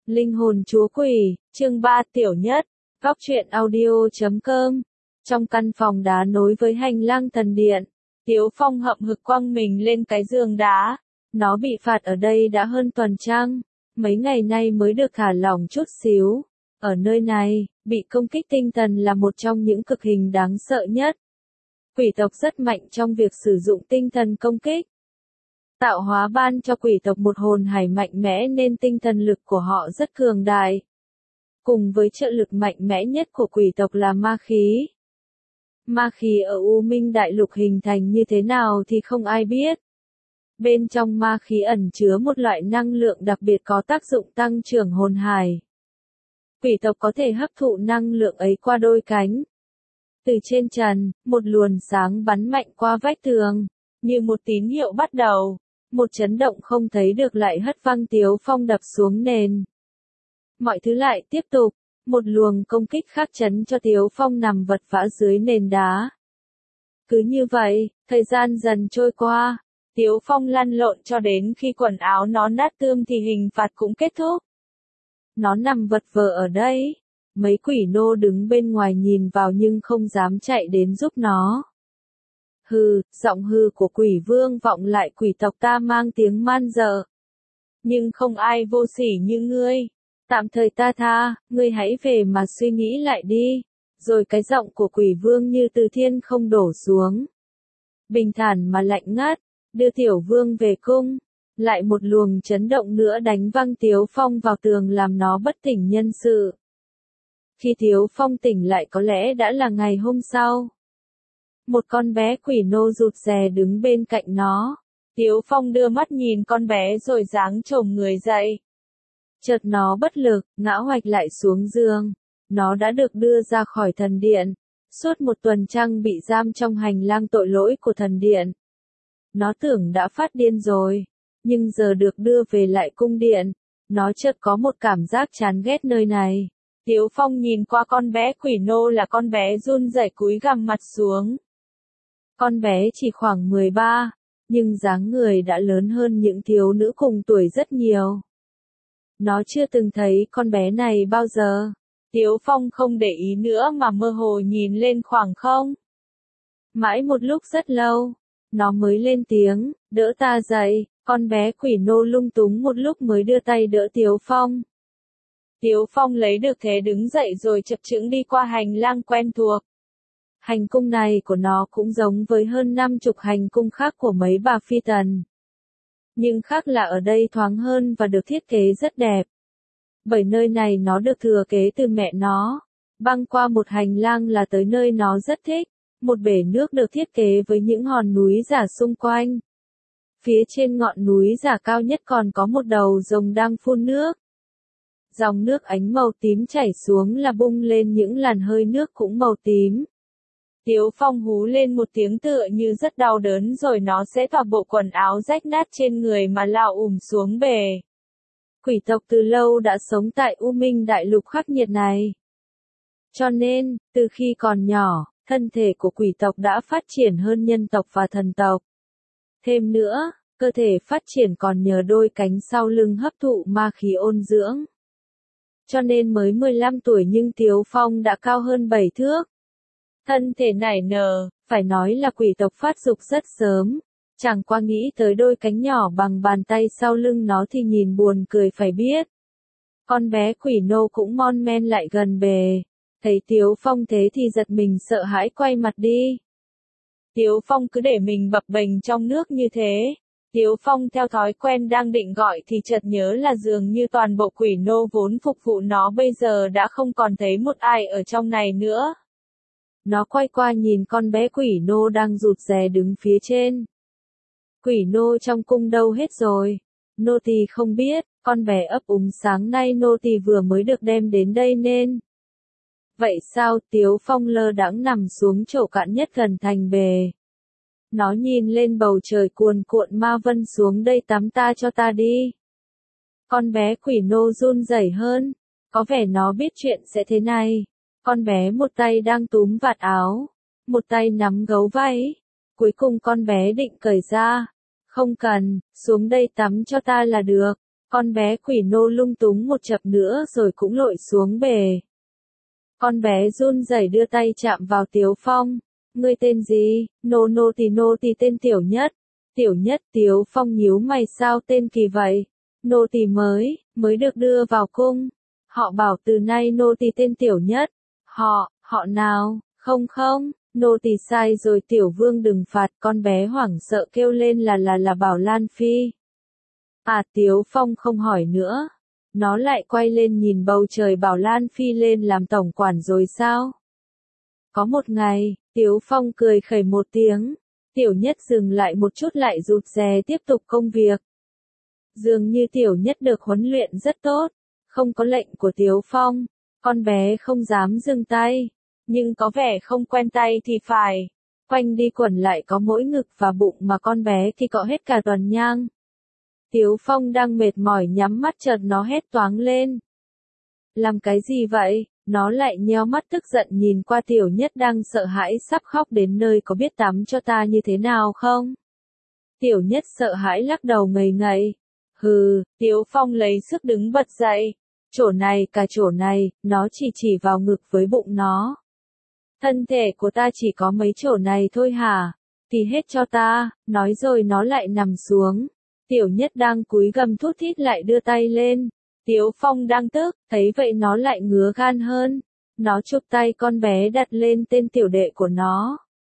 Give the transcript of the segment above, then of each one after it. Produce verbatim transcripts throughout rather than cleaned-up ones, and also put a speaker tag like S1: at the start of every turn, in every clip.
S1: Linh hồn chúa quỷ, chương ba tiểu nhất, góc truyện audio.com. Trong căn phòng đá nối với hành lang thần điện, Tiếu Phong hậm hực quăng mình lên cái giường đá. Nó bị phạt ở đây đã hơn tuần trăng, mấy ngày nay mới được thả lỏng chút xíu. Ở nơi này, bị công kích tinh thần là một trong những cực hình đáng sợ nhất. Quỷ tộc rất mạnh trong việc sử dụng tinh thần công kích. Tạo hóa ban cho quỷ tộc một hồn hải mạnh mẽ nên tinh thần lực của họ rất cường đại. Cùng với trợ lực mạnh mẽ nhất của quỷ tộc là ma khí. Ma khí ở U Minh Đại Lục hình thành như thế nào thì không ai biết. Bên trong ma khí ẩn chứa một loại năng lượng đặc biệt có tác dụng tăng trưởng hồn hải. Quỷ tộc có thể hấp thụ năng lượng ấy qua đôi cánh. Từ trên trần, một luồng sáng bắn mạnh qua vách tường, như một tín hiệu bắt đầu. Một chấn động không thấy được lại hất văng Tiếu Phong đập xuống nền. Mọi thứ lại tiếp tục, một luồng công kích khác chấn cho Tiếu Phong nằm vật vã dưới nền đá. Cứ như vậy, thời gian dần trôi qua, Tiếu Phong lăn lộn cho đến khi quần áo nó nát tươm thì hình phạt cũng kết thúc. Nó nằm vật vờ ở đây, mấy quỷ nô đứng bên ngoài nhìn vào nhưng không dám chạy đến giúp nó. Hừ, giọng hừ của quỷ vương vọng lại, quỷ tộc ta mang tiếng man dợ. Nhưng không ai vô sỉ như ngươi. Tạm thời ta tha, ngươi hãy về mà suy nghĩ lại đi. Rồi cái giọng của quỷ vương như từ thiên không đổ xuống. Bình thản mà lạnh ngắt, đưa tiểu vương về cung. Lại một luồng chấn động nữa đánh văng Tiếu Phong vào tường làm nó bất tỉnh nhân sự. Khi Tiếu Phong tỉnh lại có lẽ đã là ngày hôm sau. Một con bé quỷ nô rụt rè đứng bên cạnh nó. Tiếu Phong đưa mắt nhìn con bé rồi giáng chồm người dậy. Chợt nó bất lực, ngã hoạch lại xuống giường. Nó đã được đưa ra khỏi thần điện. Suốt một tuần trăng bị giam trong hành lang tội lỗi của thần điện. Nó tưởng đã phát điên rồi. Nhưng giờ được đưa về lại cung điện. Nó chợt có một cảm giác chán ghét nơi này. Tiếu Phong nhìn qua con bé quỷ nô là con bé run rẩy cúi gằm mặt xuống. Con bé chỉ khoảng mười ba, nhưng dáng người đã lớn hơn những thiếu nữ cùng tuổi rất nhiều. Nó chưa từng thấy con bé này bao giờ. Tiếu Phong không để ý nữa mà mơ hồ nhìn lên khoảng không. Mãi một lúc rất lâu, nó mới lên tiếng, đỡ ta dậy. Con bé quỷ nô lung túng một lúc mới đưa tay đỡ Tiếu Phong. Tiếu Phong lấy được thế đứng dậy rồi chập chững đi qua hành lang quen thuộc. Hành cung này của nó cũng giống với hơn năm chục hành cung khác của mấy bà phi tần. Nhưng khác là ở đây thoáng hơn và được thiết kế rất đẹp. Bởi nơi này nó được thừa kế từ mẹ nó. Băng qua một hành lang là tới nơi nó rất thích. Một bể nước được thiết kế với những hòn núi giả xung quanh. Phía trên ngọn núi giả cao nhất còn có một đầu rồng đang phun nước. Dòng nước ánh màu tím chảy xuống là bung lên những làn hơi nước cũng màu tím. Tiếu Phong hú lên một tiếng tựa như rất đau đớn rồi nó sẽ thọc bộ quần áo rách nát trên người mà lao ùm xuống bể. Quỷ tộc từ lâu đã sống tại U Minh Đại Lục khắc nghiệt này. Cho nên, từ khi còn nhỏ, thân thể của quỷ tộc đã phát triển hơn nhân tộc và thần tộc. Thêm nữa, cơ thể phát triển còn nhờ đôi cánh sau lưng hấp thụ ma khí ôn dưỡng. Cho nên mới mười lăm tuổi nhưng Tiếu Phong đã cao hơn bảy thước. Thân thể nảy nở, phải nói là quỷ tộc phát dục rất sớm. Chẳng qua nghĩ tới đôi cánh nhỏ bằng bàn tay sau lưng nó thì nhìn buồn cười phải biết. Con bé quỷ nô cũng mon men lại gần bề. Thấy Tiếu Phong thế thì giật mình sợ hãi quay mặt đi. Tiếu Phong cứ để mình bập bềnh trong nước như thế. Tiếu Phong theo thói quen đang định gọi thì chợt nhớ là dường như toàn bộ quỷ nô vốn phục vụ nó bây giờ đã không còn thấy một ai ở trong này nữa. Nó quay qua nhìn con bé quỷ nô đang rụt rè đứng phía trên. Quỷ nô trong cung đâu hết rồi? Nô tỳ không biết, con bé ấp úng sáng nay nô tỳ vừa mới được đem đến đây nên. Vậy sao? Tiếu Phong lơ đãng nằm xuống chỗ cạn nhất gần thành bề. Nó nhìn lên bầu trời cuồn cuộn ma vân xuống đây tắm ta cho ta đi. Con bé quỷ nô run rẩy hơn. Có vẻ nó biết chuyện sẽ thế này. Con bé một tay đang túm vạt áo. Một tay nắm gấu váy. Cuối cùng con bé định cởi ra. Không cần, xuống đây tắm cho ta là được. Con bé quỷ nô lung túng một chập nữa rồi cũng lội xuống bể. Con bé run rẩy đưa tay chạm vào Tiếu Phong. Ngươi tên gì? Nô nô tì nô tì tên Tiểu Nhất. Tiểu Nhất. Tiếu Phong nhíu mày, sao tên kỳ vậy? Nô tì mới, mới được đưa vào cung. Họ bảo từ nay nô tì tên Tiểu Nhất. Họ, họ nào? Không không, nô tì sai rồi, Tiểu Vương đừng phạt. Con bé hoảng sợ kêu lên là là là Bảo Lan Phi. À, Tiếu Phong không hỏi nữa. Nó lại quay lên nhìn bầu trời. Bảo Lan Phi lên làm tổng quản rồi sao? Có một ngày, Tiếu Phong cười khẩy một tiếng. Tiểu Nhất dừng lại một chút lại rụt rè tiếp tục công việc. Dường như Tiểu Nhất được huấn luyện rất tốt. Không có lệnh của Tiếu Phong, con bé không dám dừng tay. Nhưng có vẻ không quen tay thì phải. Quanh đi quẩn lại có mỗi ngực và bụng mà con bé thì cọ hết cả tuần nhang. Tiếu Phong đang mệt mỏi nhắm mắt, chợt nó hét toáng lên. Làm cái gì vậy? Nó lại nheo mắt tức giận nhìn qua Tiểu Nhất đang sợ hãi sắp khóc, đến nơi có biết tắm cho ta như thế nào không? Tiểu Nhất sợ hãi lắc đầu ngây ngậy. Hừ, Tiếu Phong lấy sức đứng bật dậy. Chỗ này cả chỗ này, nó chỉ chỉ vào ngực với bụng nó. Thân thể của ta chỉ có mấy chỗ này thôi hả? Thì hết cho ta, nói rồi nó lại nằm xuống. Tiểu Nhất đang cúi gầm thút thít lại đưa tay lên. Tiếu Phong đang tức, thấy vậy nó lại ngứa gan hơn. Nó chụp tay con bé đặt lên tên tiểu đệ của nó.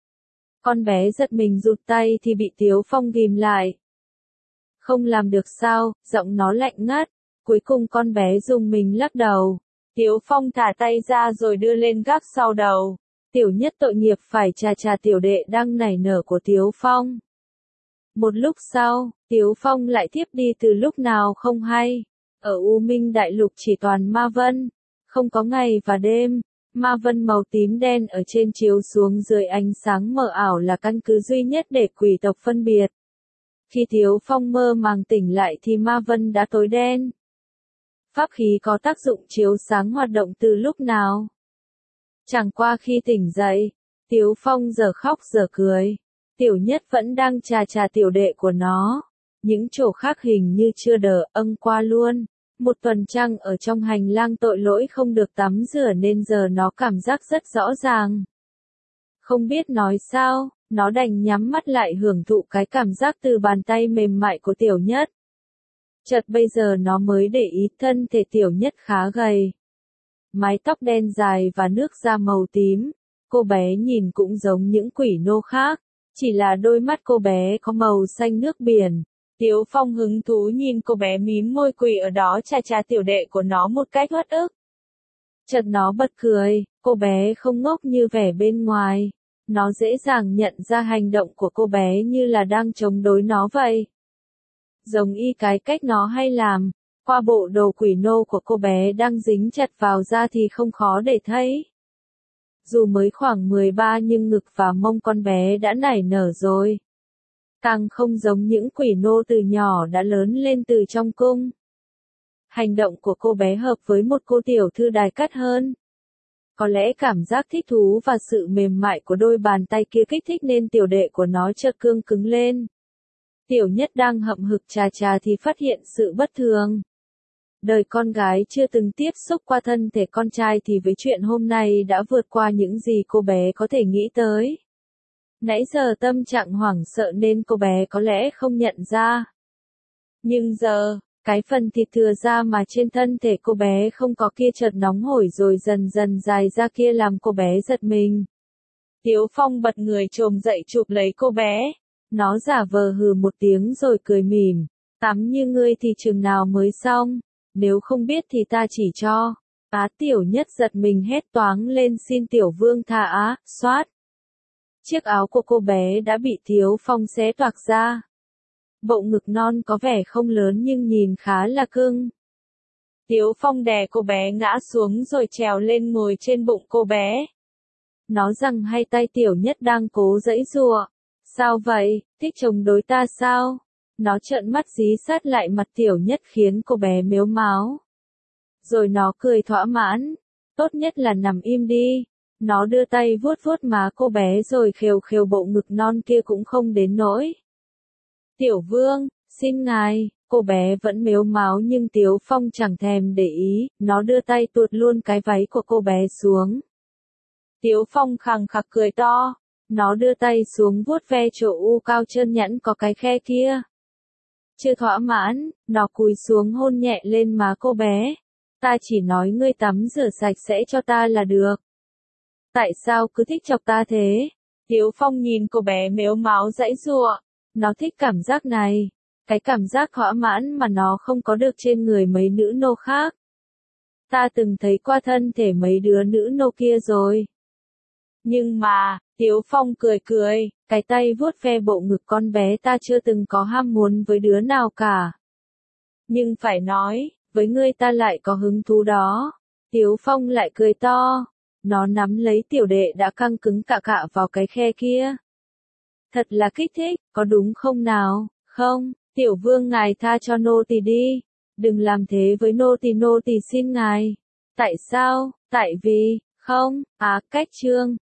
S1: Con bé giật mình rụt tay thì bị Tiếu Phong ghim lại. Không làm được sao, giọng nó lạnh ngắt. Cuối cùng con bé dùng mình lắc đầu. Tiếu Phong thả tay ra rồi đưa lên gác sau đầu. Tiểu Nhất tội nghiệp phải chà chà tiểu đệ đang nảy nở của Tiếu Phong. Một lúc sau, Tiếu Phong lại tiếp đi từ lúc nào không hay. Ở U Minh Đại Lục chỉ toàn ma vân, không có ngày và đêm. Ma vân màu tím đen ở trên chiếu xuống dưới ánh sáng mờ ảo là căn cứ duy nhất để quỷ tộc phân biệt. Khi Tiếu Phong mơ màng tỉnh lại thì ma vân đã tối đen. Pháp khí có tác dụng chiếu sáng hoạt động từ lúc nào? Chẳng qua khi tỉnh dậy, Tiếu Phong giờ khóc giờ cười. Tiểu Nhất vẫn đang chà chà tiểu đệ của nó. Những chỗ khác hình như chưa đỡ, âng qua luôn. Một tuần trăng ở trong hành lang tội lỗi không được tắm rửa nên giờ nó cảm giác rất rõ ràng. Không biết nói sao, nó đành nhắm mắt lại hưởng thụ cái cảm giác từ bàn tay mềm mại của Tiểu Nhất. Chợt bây giờ nó mới để ý thân thể Tiểu Nhất khá gầy. Mái tóc đen dài và nước da màu tím. Cô bé nhìn cũng giống những quỷ nô khác. Chỉ là đôi mắt cô bé có màu xanh nước biển. Tiếu Phong hứng thú nhìn cô bé mím môi quỳ ở đó chà chà tiểu đệ của nó một cách uất ức. Chợt nó bật cười, cô bé không ngốc như vẻ bên ngoài. Nó dễ dàng nhận ra hành động của cô bé như là đang chống đối nó vậy. Giống y cái cách nó hay làm, qua bộ đồ quỷ nô của cô bé đang dính chặt vào da thì không khó để thấy. Dù mới khoảng mười ba nhưng ngực và mông con bé đã nảy nở rồi. Càng không giống những quỷ nô từ nhỏ đã lớn lên từ trong cung. Hành động của cô bé hợp với một cô tiểu thư đài cát hơn. Có lẽ cảm giác thích thú và sự mềm mại của đôi bàn tay kia kích thích nên tiểu đệ của nó chợt cương cứng lên. Tiểu Nhất đang hậm hực chà chà thì phát hiện sự bất thường. Đời con gái chưa từng tiếp xúc qua thân thể con trai thì với chuyện hôm nay đã vượt qua những gì cô bé có thể nghĩ tới. Nãy giờ tâm trạng hoảng sợ nên cô bé có lẽ không nhận ra. Nhưng giờ, cái phần thịt thừa ra mà trên thân thể cô bé không có kia chợt nóng hổi rồi dần dần dài ra kia làm cô bé giật mình. Tiếu Phong bật người chồm dậy chụp lấy cô bé. Nó giả vờ hừ một tiếng rồi cười mỉm. Tắm như ngươi thì chừng nào mới xong, nếu không biết thì ta chỉ cho. Á Tiểu Nhất giật mình hét toáng lên, xin Tiểu Vương tha á, xoát. Chiếc áo của cô bé đã bị Tiếu Phong xé toạc ra. Bộ ngực non có vẻ không lớn nhưng nhìn khá là cưng. Tiếu Phong đè cô bé ngã xuống rồi trèo lên ngồi trên bụng cô bé. Nó giằng hai tay Tiểu Nhất đang cố giãy giụa. Sao vậy, thích chống đối ta sao? Nó trợn mắt dí sát lại mặt Tiểu Nhất khiến cô bé mếu máo. Rồi nó cười thỏa mãn. Tốt nhất là nằm im đi. Nó đưa tay vuốt vuốt má cô bé rồi khều khều bộ ngực non kia cũng không đến nỗi. Tiểu Vương, xin ngài, cô bé vẫn mếu máo nhưng Tiếu Phong chẳng thèm để ý, nó đưa tay tuột luôn cái váy của cô bé xuống. Tiếu Phong khằng khặc cười to, nó đưa tay xuống vuốt ve chỗ u cao trơn nhẵn có cái khe kia. Chưa thỏa mãn, nó cúi xuống hôn nhẹ lên má cô bé. Ta chỉ nói ngươi tắm rửa sạch sẽ cho ta là được. Tại sao cứ thích chọc ta thế? Tiếu Phong nhìn cô bé mếu máo giãy giụa. Nó thích cảm giác này. Cái cảm giác thỏa mãn mà nó không có được trên người mấy nữ nô khác. Ta từng thấy qua thân thể mấy đứa nữ nô kia rồi. Nhưng mà, Tiếu Phong cười cười, cái tay vuốt ve bộ ngực con bé ta chưa từng có ham muốn với đứa nào cả. Nhưng phải nói, với ngươi ta lại có hứng thú đó. Tiếu Phong lại cười to. Nó nắm lấy tiểu đệ đã căng cứng cạ cạ vào cái khe kia. Thật là kích thích, có đúng không nào? Không, tiểu vương ngài tha cho nô tỳ đi. Đừng làm thế với nô tỳ, nô tỳ xin ngài. Tại sao? Tại vì, không, á, cách chương.